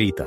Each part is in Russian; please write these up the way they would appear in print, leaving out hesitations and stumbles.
Рита.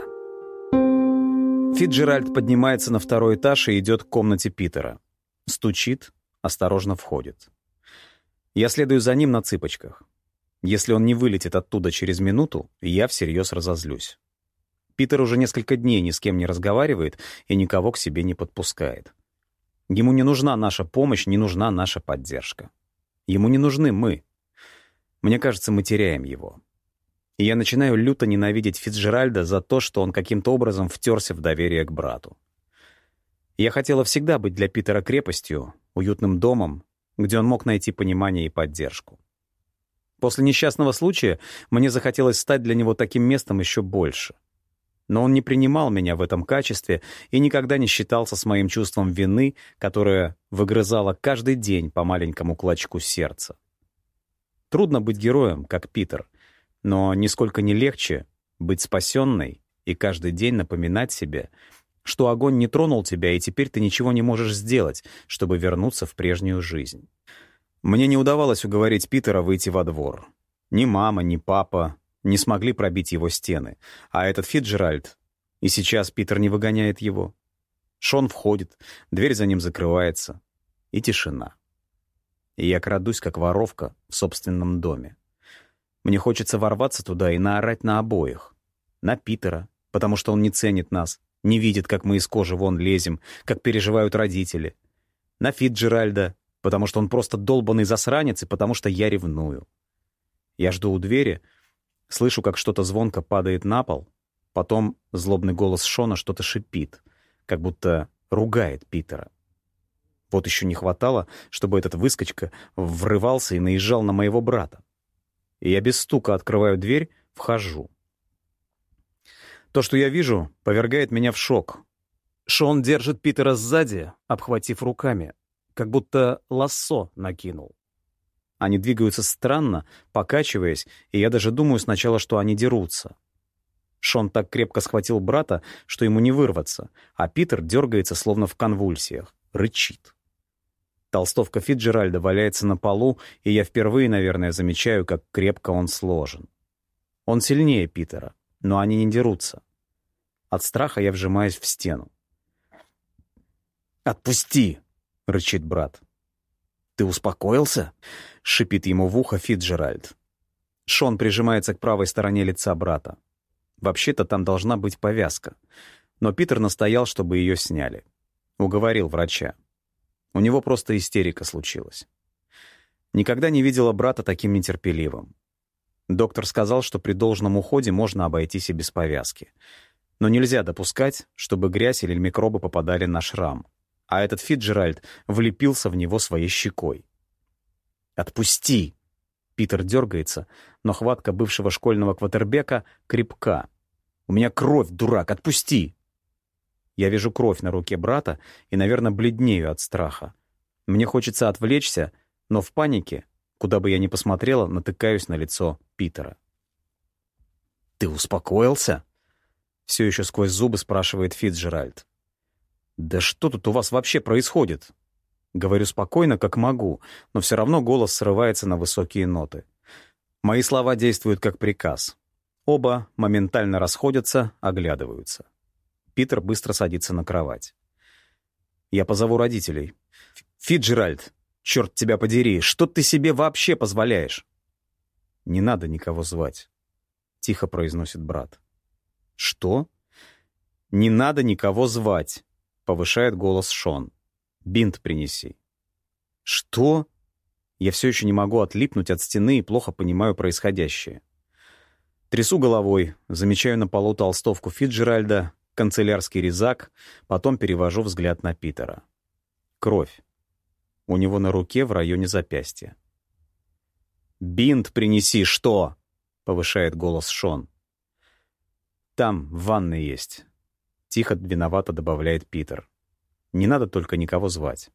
Фицджеральд поднимается на второй этаж и идет к комнате Питера. Стучит, осторожно входит. Я следую за ним на цыпочках. Если он не вылетит оттуда через минуту, я всерьез разозлюсь. Питер уже несколько дней ни с кем не разговаривает и никого к себе не подпускает. Ему не нужна наша помощь, не нужна наша поддержка. Ему не нужны мы. Мне кажется, мы теряем его. И я начинаю люто ненавидеть Фицджеральда за то, что он каким-то образом втерся в доверие к брату. Я хотела всегда быть для Питера крепостью, уютным домом, где он мог найти понимание и поддержку. После несчастного случая мне захотелось стать для него таким местом еще больше. Но он не принимал меня в этом качестве и никогда не считался с моим чувством вины, которое выгрызало каждый день по маленькому клочку сердца. Трудно быть героем, как Питер, но нисколько не легче быть спасенной и каждый день напоминать себе, что огонь не тронул тебя, и теперь ты ничего не можешь сделать, чтобы вернуться в прежнюю жизнь. Мне не удавалось уговорить Питера выйти во двор. Ни мама, ни папа не смогли пробить его стены, а этот Фицджеральд, и сейчас Питер не выгоняет его. Шон входит, дверь за ним закрывается, и тишина. И я крадусь, как воровка, в собственном доме. Мне хочется ворваться туда и наорать на обоих. На Питера, потому что он не ценит нас, не видит, как мы из кожи вон лезем, как переживают родители. На Фицджеральда, потому что он просто долбанный засранец и потому что я ревную. Я жду у двери, слышу, как что-то звонко падает на пол, потом злобный голос Шона что-то шипит, как будто ругает Питера. Вот еще не хватало, чтобы этот выскочка врывался и наезжал на моего брата. И я без стука открываю дверь, вхожу. То, что я вижу, повергает меня в шок. Шон держит Питера сзади, обхватив руками, как будто лассо накинул. Они двигаются странно, покачиваясь, и я даже думаю сначала, что они дерутся. Шон так крепко схватил брата, что ему не вырваться, а Питер дергается, словно в конвульсиях, рычит. Толстовка Фицджеральда валяется на полу, и я впервые, наверное, замечаю, как крепко он сложен. Он сильнее Питера, но они не дерутся. От страха я вжимаюсь в стену. «Отпусти!» — рычит брат. «Ты успокоился?» — шипит ему в ухо Фицджеральд. Шон прижимается к правой стороне лица брата. Вообще-то там должна быть повязка, но Питер настоял, чтобы ее сняли. Уговорил врача. У него просто истерика случилась. Никогда не видела брата таким нетерпеливым. Доктор сказал, что при должном уходе можно обойтись и без повязки. Но нельзя допускать, чтобы грязь или микробы попадали на шрам. А этот Фицджеральд влепился в него своей щекой. «Отпусти!» Питер дергается, но хватка бывшего школьного квотербека крепка. «У меня кровь, дурак! Отпусти!» Я вижу кровь на руке брата и, наверное, бледнею от страха. Мне хочется отвлечься, но в панике, куда бы я ни посмотрела, натыкаюсь на лицо Питера. «Ты успокоился?» — все еще сквозь зубы спрашивает Фицджеральд. «Да что тут у вас вообще происходит?» Говорю спокойно, как могу, но все равно голос срывается на высокие ноты. Мои слова действуют как приказ. Оба моментально расходятся, оглядываются. Питер быстро садится на кровать. «Я позову родителей». «Фицджеральд, черт тебя подери, что ты себе вообще позволяешь?» «Не надо никого звать», — тихо произносит брат. «Что?» «Не надо никого звать», — повышает голос Шон. «Бинт принеси». «Что?» Я все еще не могу отлипнуть от стены и плохо понимаю происходящее. Трясу головой, замечаю на полу толстовку Фицджеральда, канцелярский резак, потом перевожу взгляд на Питера. Кровь. У него на руке в районе запястья. «Бинт принеси, что?» — повышает голос Шон. «Там, в ванной есть», — тихо, виновато добавляет Питер. «Не надо только никого звать».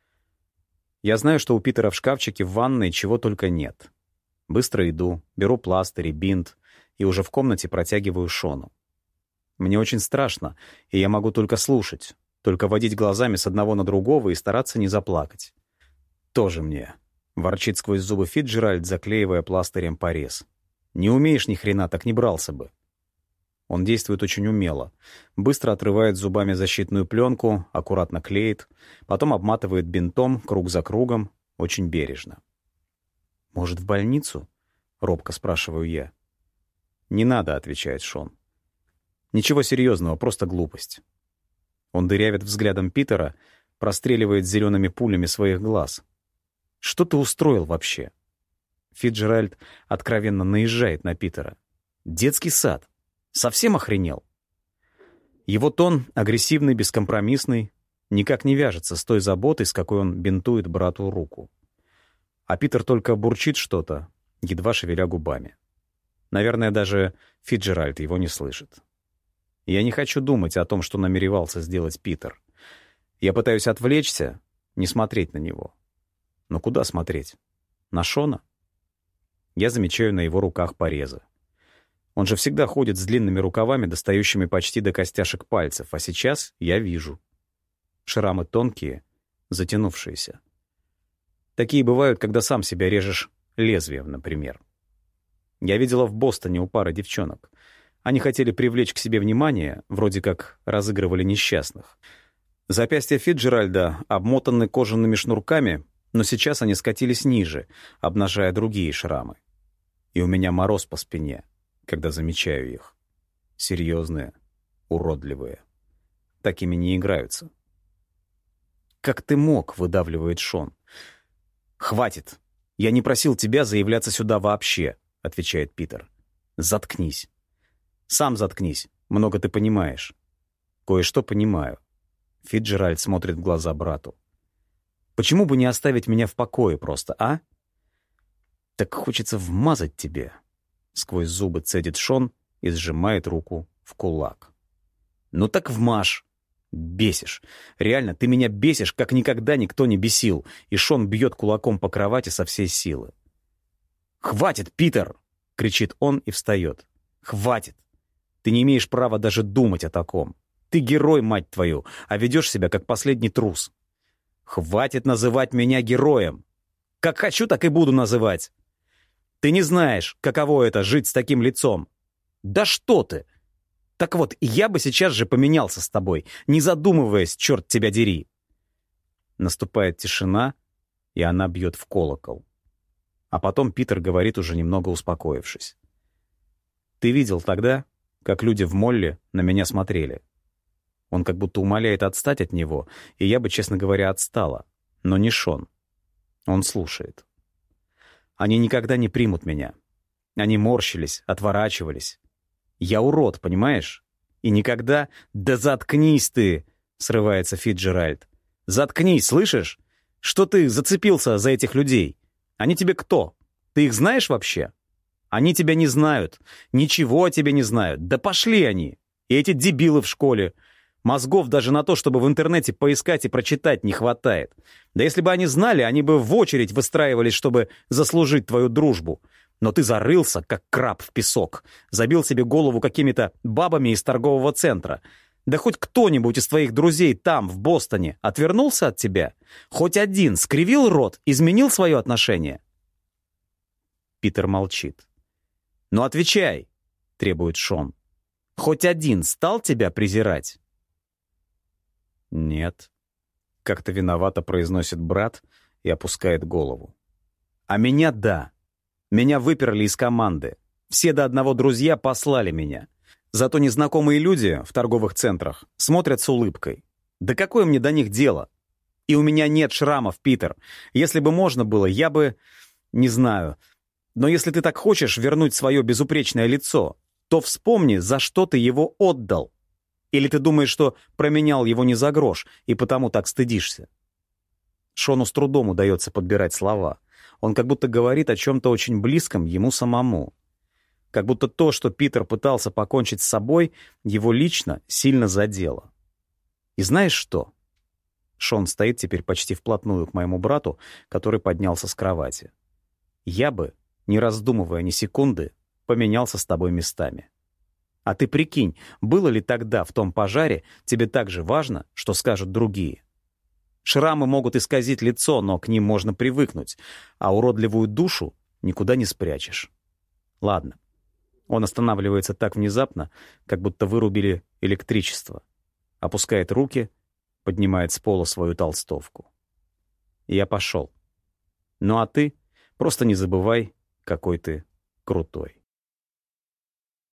Я знаю, что у Питера в шкафчике в ванной чего только нет. Быстро иду, беру пластырь и бинт, и уже в комнате протягиваю Шону. Мне очень страшно, и я могу только слушать, только водить глазами с одного на другого и стараться не заплакать. «Тоже мне», — ворчит сквозь зубы Фицджеральд, заклеивая пластырем порез. «Не умеешь ни хрена, так не брался бы». Он действует очень умело. Быстро отрывает зубами защитную пленку, аккуратно клеит, потом обматывает бинтом круг за кругом, очень бережно. «Может, в больницу?» — робко спрашиваю я. «Не надо», — отвечает Шон. «Ничего серьезного, просто глупость». Он дырявит взглядом Питера, простреливает зелеными пулями своих глаз. «Что ты устроил вообще?» Фицджеральд откровенно наезжает на Питера. «Детский сад. Совсем охренел?» Его тон, агрессивный, бескомпромиссный, никак не вяжется с той заботой, с какой он бинтует брату руку. А Питер только бурчит что-то, едва шевеля губами. Наверное, даже Фицджеральд его не слышит. Я не хочу думать о том, что намеревался сделать Питер. Я пытаюсь отвлечься, не смотреть на него. Но куда смотреть? На Шона? Я замечаю на его руках порезы. Он же всегда ходит с длинными рукавами, достающими почти до костяшек пальцев, а сейчас я вижу. Шрамы тонкие, затянувшиеся. Такие бывают, когда сам себя режешь лезвием, например. Я видела в Бостоне у пары девчонок. Они хотели привлечь к себе внимание, вроде как разыгрывали несчастных. Запястья Фицджеральда обмотаны кожаными шнурками, но сейчас они скатились ниже, обнажая другие шрамы. И у меня мороз по спине, когда замечаю их. Серьезные, уродливые. Такими не играются. «Как ты мог?» — выдавливает Шон. «Хватит! Я не просил тебя заявляться сюда вообще», — отвечает Питер. «Заткнись. Сам заткнись. Много ты понимаешь». «Кое-что понимаю». Фицджеральд смотрит в глаза брату. «Почему бы не оставить меня в покое просто, а?» «Так хочется вмазать тебе», — сквозь зубы цедит Шон и сжимает руку в кулак. «Ну так вмажь. Бесишь. Реально, ты меня бесишь, как никогда никто не бесил». И Шон бьет кулаком по кровати со всей силы. «Хватит, Питер!» — кричит он и встает. «Хватит! Ты не имеешь права даже думать о таком. Ты герой, мать твою, а ведешь себя как последний трус. Хватит называть меня героем. Как хочу, так и буду называть. Ты не знаешь, каково это — жить с таким лицом. Да что ты! Так вот, я бы сейчас же поменялся с тобой, не задумываясь, черт тебя дери». Наступает тишина, и она бьет в колокол. А потом Питер говорит, уже немного успокоившись. «Ты видел тогда, как люди в молле на меня смотрели?» Он как будто умоляет отстать от него, и я бы, честно говоря, отстала. Но не Шон. Он слушает. «Они никогда не примут меня. Они морщились, отворачивались. Я урод, понимаешь? И никогда...» «Да заткнись ты!» — срывается Фицджеральд. «Заткнись, слышишь? Что ты зацепился за этих людей? Они тебе кто? Ты их знаешь вообще? Они тебя не знают. Ничего о тебе не знают. Да пошли они! И эти дебилы в школе. Мозгов даже на то, чтобы в интернете поискать и прочитать, не хватает. Да если бы они знали, они бы в очередь выстраивались, чтобы заслужить твою дружбу. Но ты зарылся, как краб в песок. Забил себе голову какими-то бабами из торгового центра. Да хоть кто-нибудь из твоих друзей там, в Бостоне, отвернулся от тебя? Хоть один скривил рот, изменил свое отношение?» Питер молчит. «Ну отвечай», — требует Шон. «Хоть один стал тебя презирать?» «Нет», — как-то виновато произносит брат и опускает голову. «А меня — да. Меня выперли из команды. Все до одного друзья послали меня. Зато незнакомые люди в торговых центрах смотрят с улыбкой. Да какое мне до них дело? И у меня нет шрамов, Питер. Если бы можно было, я бы... Не знаю. Но если ты так хочешь вернуть свое безупречное лицо, то вспомни, за что ты его отдал. Или ты думаешь, что променял его не за грош, и потому так стыдишься?» Шону с трудом удается подбирать слова. Он как будто говорит о чем-то очень близком ему самому. Как будто то, что Питер пытался покончить с собой, его лично сильно задело. И знаешь что? Шон стоит теперь почти вплотную к моему брату, который поднялся с кровати. «Я бы, не раздумывая ни секунды, поменялся с тобой местами. А ты прикинь, было ли тогда в том пожаре тебе так же важно, что скажут другие? Шрамы могут исказить лицо, но к ним можно привыкнуть, а уродливую душу никуда не спрячешь. Ладно, Он останавливается так внезапно, как будто вырубили электричество. Опускает руки, поднимает с пола свою толстовку. Я пошел. Ну а ты просто не забывай, какой ты крутой.